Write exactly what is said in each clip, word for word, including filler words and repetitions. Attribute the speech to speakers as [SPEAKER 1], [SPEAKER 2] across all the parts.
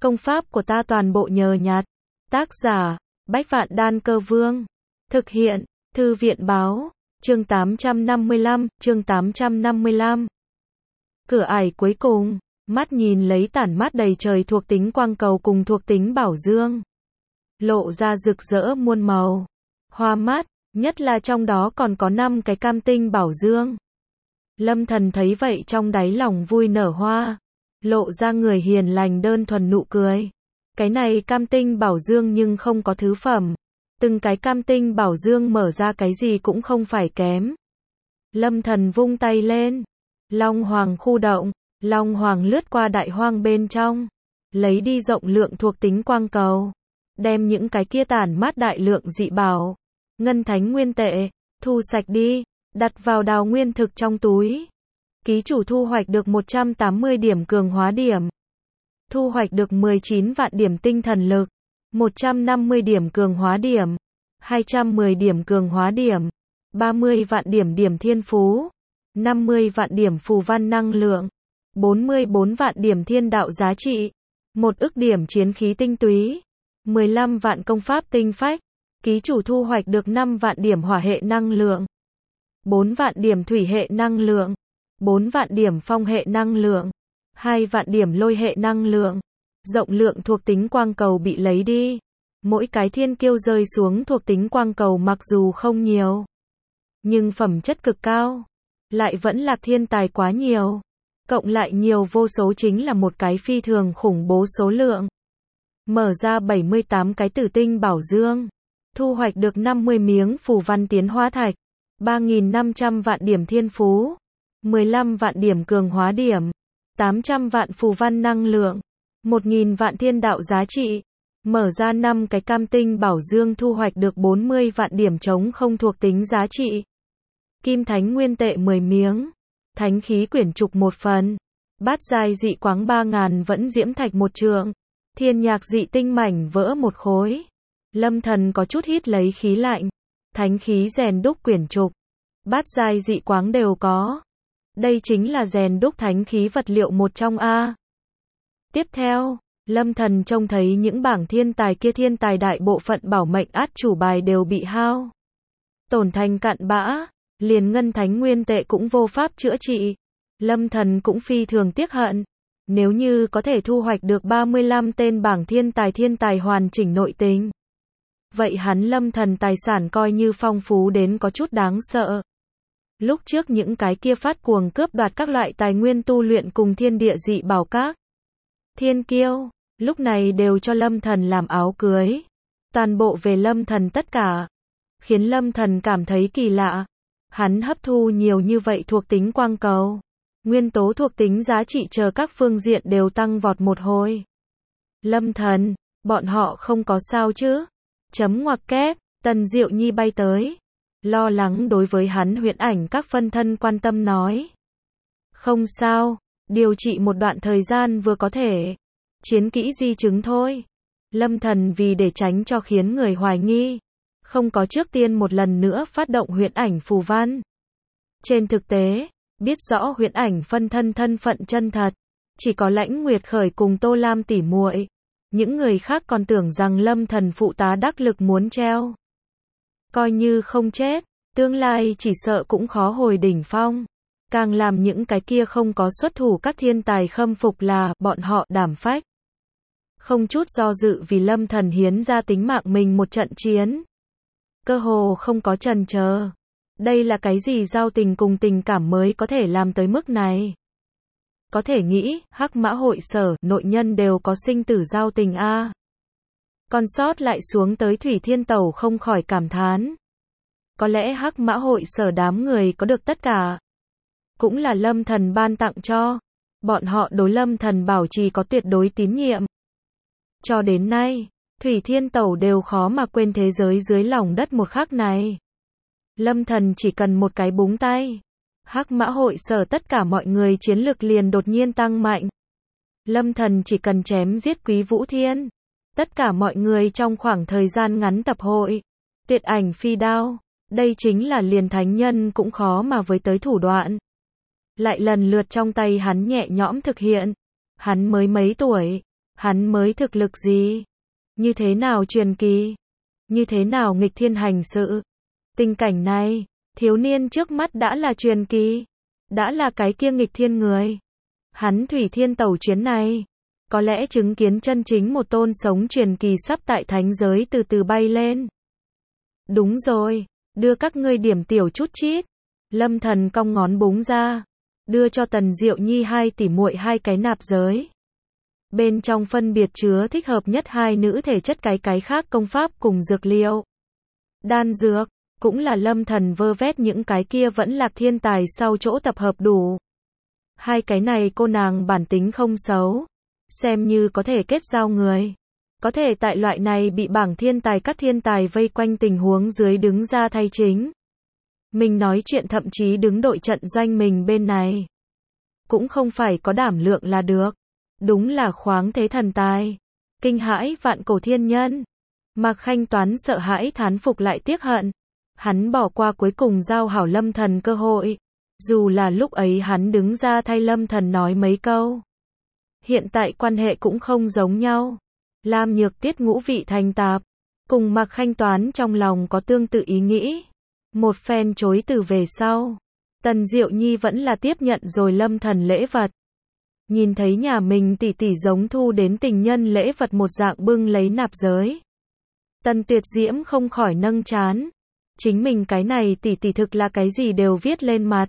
[SPEAKER 1] Công pháp của ta toàn bộ nhờ nhặt. Tác giả, Bách Vạn Đan Cơ Vương. Thực hiện, Thư viện Báo. Chương tám trăm năm mươi lăm, chương tám trăm năm mươi lăm. Cửa ải cuối cùng, mắt nhìn lấy tản mát đầy trời thuộc tính quang cầu cùng thuộc tính bảo dương. Lộ ra rực rỡ muôn màu. Hoa mắt, nhất là trong đó còn có năm cái cam tinh bảo dương. Lâm Thần thấy vậy trong đáy lòng vui nở hoa. Lộ ra người hiền lành đơn thuần nụ cười. Cái này cam tinh bảo dương nhưng không có thứ phẩm. Từng cái cam tinh bảo dương mở ra cái gì cũng không phải kém. Lâm Thần vung tay lên. Long Hoàng khu động. Long Hoàng lướt qua đại hoang bên trong. Lấy đi rộng lượng thuộc tính quang cầu. Đem những cái kia tản mát đại lượng dị bảo. Ngân thánh nguyên tệ. Thu sạch đi. Đặt vào đào nguyên thực trong túi. Ký chủ thu hoạch được một trăm tám mươi điểm cường hóa điểm. Thu hoạch được mười chín vạn điểm tinh thần lực. một trăm năm mươi điểm cường hóa điểm. hai trăm mười điểm cường hóa điểm. ba mươi vạn điểm điểm thiên phú. năm mươi vạn điểm phù văn năng lượng. bốn mươi bốn vạn điểm thiên đạo giá trị. một ức điểm chiến khí tinh túy. mười lăm vạn công pháp tinh phách. Ký chủ thu hoạch được năm vạn điểm hỏa hệ năng lượng. bốn vạn điểm thủy hệ năng lượng. bốn vạn điểm phong hệ năng lượng. hai vạn điểm lôi hệ năng lượng. Rộng lượng thuộc tính quang cầu bị lấy đi. Mỗi cái thiên kiêu rơi xuống thuộc tính quang cầu mặc dù không nhiều, nhưng phẩm chất cực cao. Lại vẫn là thiên tài quá nhiều. Cộng lại nhiều vô số chính là một cái phi thường khủng bố số lượng. Mở ra bảy mươi tám cái tử tinh bảo dương. Thu hoạch được năm mươi miếng phù văn tiến hóa thạch. ba nghìn năm trăm vạn điểm thiên phú. mười lăm vạn điểm cường hóa điểm. tám trăm vạn phù văn năng lượng. một nghìn vạn thiên đạo giá trị. Mở ra năm cái cam tinh bảo dương thu hoạch được bốn mươi vạn điểm trống không thuộc tính giá trị. Kim thánh nguyên tệ mười miếng. Thánh khí quyển trục một phần. Bát giai dị quáng ba ngàn vẫn diễm thạch một trượng. Thiên nhạc dị tinh mảnh vỡ một khối. Lâm Thần có chút hít lấy khí lạnh. Thánh khí rèn đúc quyển trục. Bát giai dị quáng đều có. Đây chính là rèn đúc thánh khí vật liệu một trong A. Tiếp theo, Lâm Thần trông thấy những bảng thiên tài kia thiên tài đại bộ phận bảo mệnh át chủ bài đều bị hao tổn thành cặn bã, liền ngân thánh nguyên tệ cũng vô pháp chữa trị. Lâm Thần cũng phi thường tiếc hận. Nếu như có thể thu hoạch được ba mươi lăm tên bảng thiên tài thiên tài hoàn chỉnh nội tình, vậy hắn Lâm Thần tài sản coi như phong phú đến có chút đáng sợ. Lúc trước những cái kia phát cuồng cướp đoạt các loại tài nguyên tu luyện cùng thiên địa dị bảo các thiên kiêu, lúc này đều cho Lâm Thần làm áo cưới. Toàn bộ về Lâm Thần tất cả. Khiến Lâm Thần cảm thấy kỳ lạ. Hắn hấp thu nhiều như vậy thuộc tính quang cầu. Nguyên tố thuộc tính giá trị chờ các phương diện đều tăng vọt một hồi. Lâm Thần, bọn họ không có sao chứ? Chấm ngoặc kép, Tần Diệu Nhi bay tới. Lo lắng đối với hắn huyễn ảnh các phân thân quan tâm nói. Không sao, điều trị một đoạn thời gian vừa có thể. Chiến kỹ di chứng thôi. Lâm Thần vì để tránh cho khiến người hoài nghi, không có trước tiên một lần nữa phát động huyễn ảnh phù văn. Trên thực tế, biết rõ huyễn ảnh phân thân thân phận chân thật, chỉ có Lãnh Nguyệt Khởi cùng Tô Lam tỉ muội. Những người khác còn tưởng rằng Lâm Thần phụ tá đắc lực muốn treo. Coi như không chết, tương lai chỉ sợ cũng khó hồi đỉnh phong. Càng làm những cái kia không có xuất thủ các thiên tài khâm phục là bọn họ đảm phách. Không chút do dự vì Lâm Thần hiến ra tính mạng mình một trận chiến. Cơ hồ không có chần chờ. Đây là cái gì giao tình cùng tình cảm mới có thể làm tới mức này? Có thể nghĩ, Hắc Mã hội sở, nội nhân đều có sinh tử giao tình a. Còn sót lại xuống tới Thủy Thiên Tẩu không khỏi cảm thán. Có lẽ Hắc Mã hội sở đám người có được tất cả. Cũng là Lâm Thần ban tặng cho. Bọn họ đối Lâm Thần bảo trì có tuyệt đối tín nhiệm. Cho đến nay, Thủy Thiên Tẩu đều khó mà quên thế giới dưới lòng đất một khắc này. Lâm Thần chỉ cần một cái búng tay. Hắc Mã hội sở tất cả mọi người chiến lực liền đột nhiên tăng mạnh. Lâm Thần chỉ cần chém giết Quý Vũ Thiên. Tất cả mọi người trong khoảng thời gian ngắn tập hội. Tiệt ảnh phi đao. Đây chính là liền thánh nhân cũng khó mà với tới thủ đoạn. Lại lần lượt trong tay hắn nhẹ nhõm thực hiện. Hắn mới mấy tuổi. Hắn mới thực lực gì? Như thế nào truyền kỳ? Như thế nào nghịch thiên hành sự? Tình cảnh này, thiếu niên trước mắt đã là truyền kỳ, đã là cái kia nghịch thiên người. Hắn Thủy Thiên Tẩu chuyến này, có lẽ chứng kiến chân chính một tôn sống truyền kỳ sắp tại thánh giới từ từ bay lên. Đúng rồi, đưa các ngươi điểm tiểu chút chít. Lâm Thần cong ngón búng ra, đưa cho Tần Diệu Nhi hai tỷ muội hai cái nạp giới. Bên trong phân biệt chứa thích hợp nhất hai nữ thể chất cái cái khác công pháp cùng dược liệu. Đan dược, cũng là Lâm Thần vơ vét những cái kia vẫn lạc thiên tài sau chỗ tập hợp đủ. Hai cái này cô nàng bản tính không xấu, xem như có thể kết giao người. Có thể tại loại này bị bảng thiên tài các thiên tài vây quanh tình huống dưới đứng ra thay chính. Mình nói chuyện thậm chí đứng đội trận doanh mình bên này. Cũng không phải có đảm lượng là được. Đúng là khoáng thế thần tài. Kinh hãi vạn cổ thiên nhân. Mạc Khanh Toán sợ hãi thán phục lại tiếc hận. Hắn bỏ qua cuối cùng giao hảo Lâm Thần cơ hội. Dù là lúc ấy hắn đứng ra thay Lâm Thần nói mấy câu. Hiện tại quan hệ cũng không giống nhau. Lam Nhược Tiết ngũ vị thành tạp. Cùng Mạc Khanh Toán trong lòng có tương tự ý nghĩ. Một phen chối từ về sau. Tần Diệu Nhi vẫn là tiếp nhận rồi Lâm Thần lễ vật. Nhìn thấy nhà mình tỷ tỷ giống thu đến tình nhân lễ vật một dạng bưng lấy nạp giới. Tần Tuyệt Diễm không khỏi nâng trán. Chính mình cái này tỷ tỷ thực là cái gì đều viết lên mặt.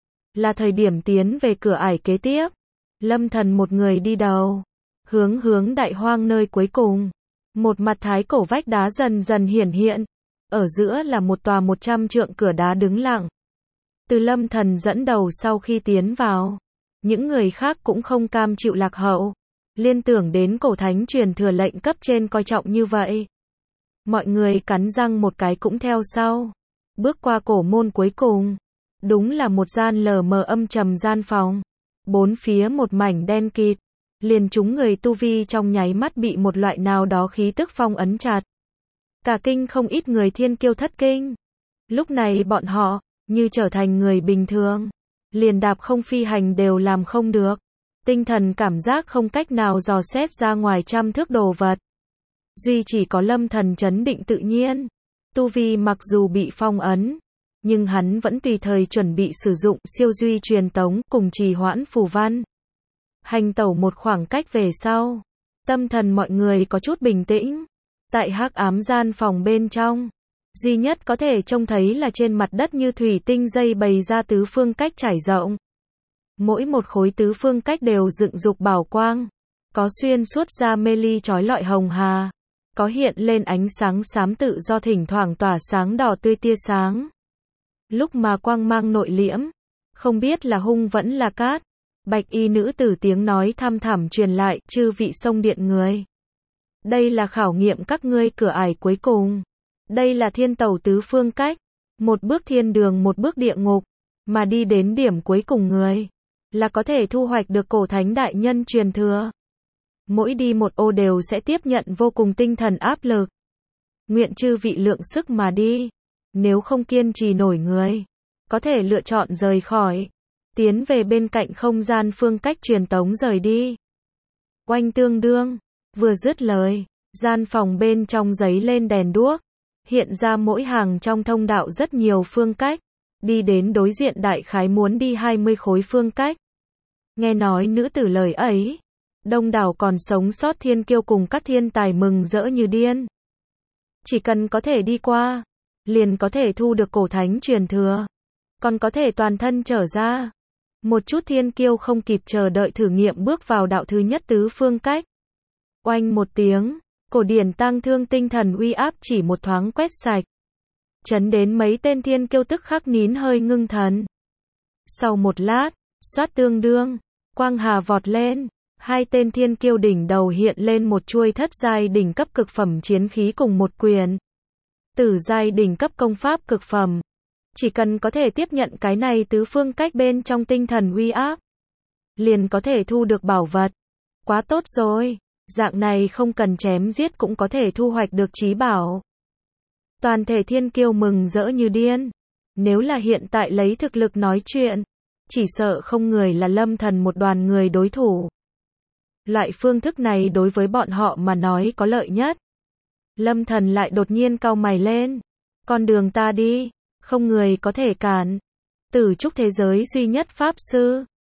[SPEAKER 1] Là thời điểm tiến về cửa ải kế tiếp. Lâm Thần một người đi đầu. Hướng hướng đại hoang nơi cuối cùng. Một mặt thái cổ vách đá dần dần hiển hiện. Ở giữa là một tòa một trăm trượng cửa đá đứng lặng. Từ Lâm Thần dẫn đầu sau khi tiến vào. Những người khác cũng không cam chịu lạc hậu. Liên tưởng đến cổ thánh truyền thừa lệnh cấp trên coi trọng như vậy. Mọi người cắn răng một cái cũng theo sau. Bước qua cổ môn cuối cùng. Đúng là một gian lờ mờ âm trầm gian phòng. Bốn phía một mảnh đen kịt. Liền chúng người tu vi trong nháy mắt bị một loại nào đó khí tức phong ấn chặt. Cả kinh không ít người thiên kiêu thất kinh. Lúc này bọn họ, như trở thành người bình thường. Liền đạp không phi hành đều làm không được. Tinh thần cảm giác không cách nào dò xét ra ngoài trăm thước đồ vật. Duy chỉ có Lâm Thần trấn định tự nhiên. Tu vi mặc dù bị phong ấn, nhưng hắn vẫn tùy thời chuẩn bị sử dụng siêu duy truyền tống cùng trì hoãn phù văn. Hành tẩu một khoảng cách về sau. Tâm thần mọi người có chút bình tĩnh. Tại hắc ám gian phòng bên trong. Duy nhất có thể trông thấy là trên mặt đất như thủy tinh dây bày ra tứ phương cách trải rộng. Mỗi một khối tứ phương cách đều dựng dục bảo quang. Có xuyên suốt ra mê ly chói lọi hồng hà. Có hiện lên ánh sáng xám tự do thỉnh thoảng tỏa sáng đỏ tươi tia sáng. Lúc mà quang mang nội liễm. Không biết là hung vẫn là cát. Bạch y nữ tử tiếng nói thăm thẳm truyền lại, chư vị sông điện người. Đây là khảo nghiệm các ngươi cửa ải cuối cùng. Đây là thiên tẩu tứ phương cách. Một bước thiên đường một bước địa ngục. Mà đi đến điểm cuối cùng người. Là có thể thu hoạch được cổ thánh đại nhân truyền thừa. Mỗi đi một ô đều sẽ tiếp nhận vô cùng tinh thần áp lực. Nguyện chư vị lượng sức mà đi. Nếu không kiên trì nổi người. Có thể lựa chọn rời khỏi. Tiến về bên cạnh không gian phương cách truyền tống rời đi. Oanh tương đương. Vừa dứt lời. Gian phòng bên trong giấy lên đèn đuốc. Hiện ra mỗi hàng trong thông đạo rất nhiều phương cách. Đi đến đối diện đại khái muốn đi hai mươi khối phương cách. Nghe nói nữ tử lời ấy. Đông đảo còn sống sót thiên kiêu cùng các thiên tài mừng rỡ như điên. Chỉ cần có thể đi qua. Liền có thể thu được cổ thánh truyền thừa. Còn có thể toàn thân trở ra. Một chút thiên kiêu không kịp chờ đợi thử nghiệm bước vào đạo thứ nhất tứ phương cách. Oanh một tiếng. Cổ điển tăng thương tinh thần uy áp chỉ một thoáng quét sạch. Chấn đến mấy tên thiên kiêu tức khắc nín hơi ngưng thần. Sau một lát, xoát tương đương, quang hà vọt lên, hai tên thiên kiêu đỉnh đầu hiện lên một chuôi thất giai đỉnh cấp cực phẩm chiến khí cùng một quyền. Tử giai đỉnh cấp công pháp cực phẩm. Chỉ cần có thể tiếp nhận cái này tứ phương cách bên trong tinh thần uy áp, liền có thể thu được bảo vật. Quá tốt rồi. Dạng này không cần chém giết cũng có thể thu hoạch được chí bảo. Toàn thể thiên kiêu mừng rỡ như điên. Nếu là hiện tại lấy thực lực nói chuyện, chỉ sợ không người là Lâm Thần một đoàn người đối thủ. Loại phương thức này đối với bọn họ mà nói có lợi nhất. Lâm Thần lại đột nhiên cau mày lên. Con đường ta đi, không người có thể cản. Tử trúc thế giới duy nhất pháp sư.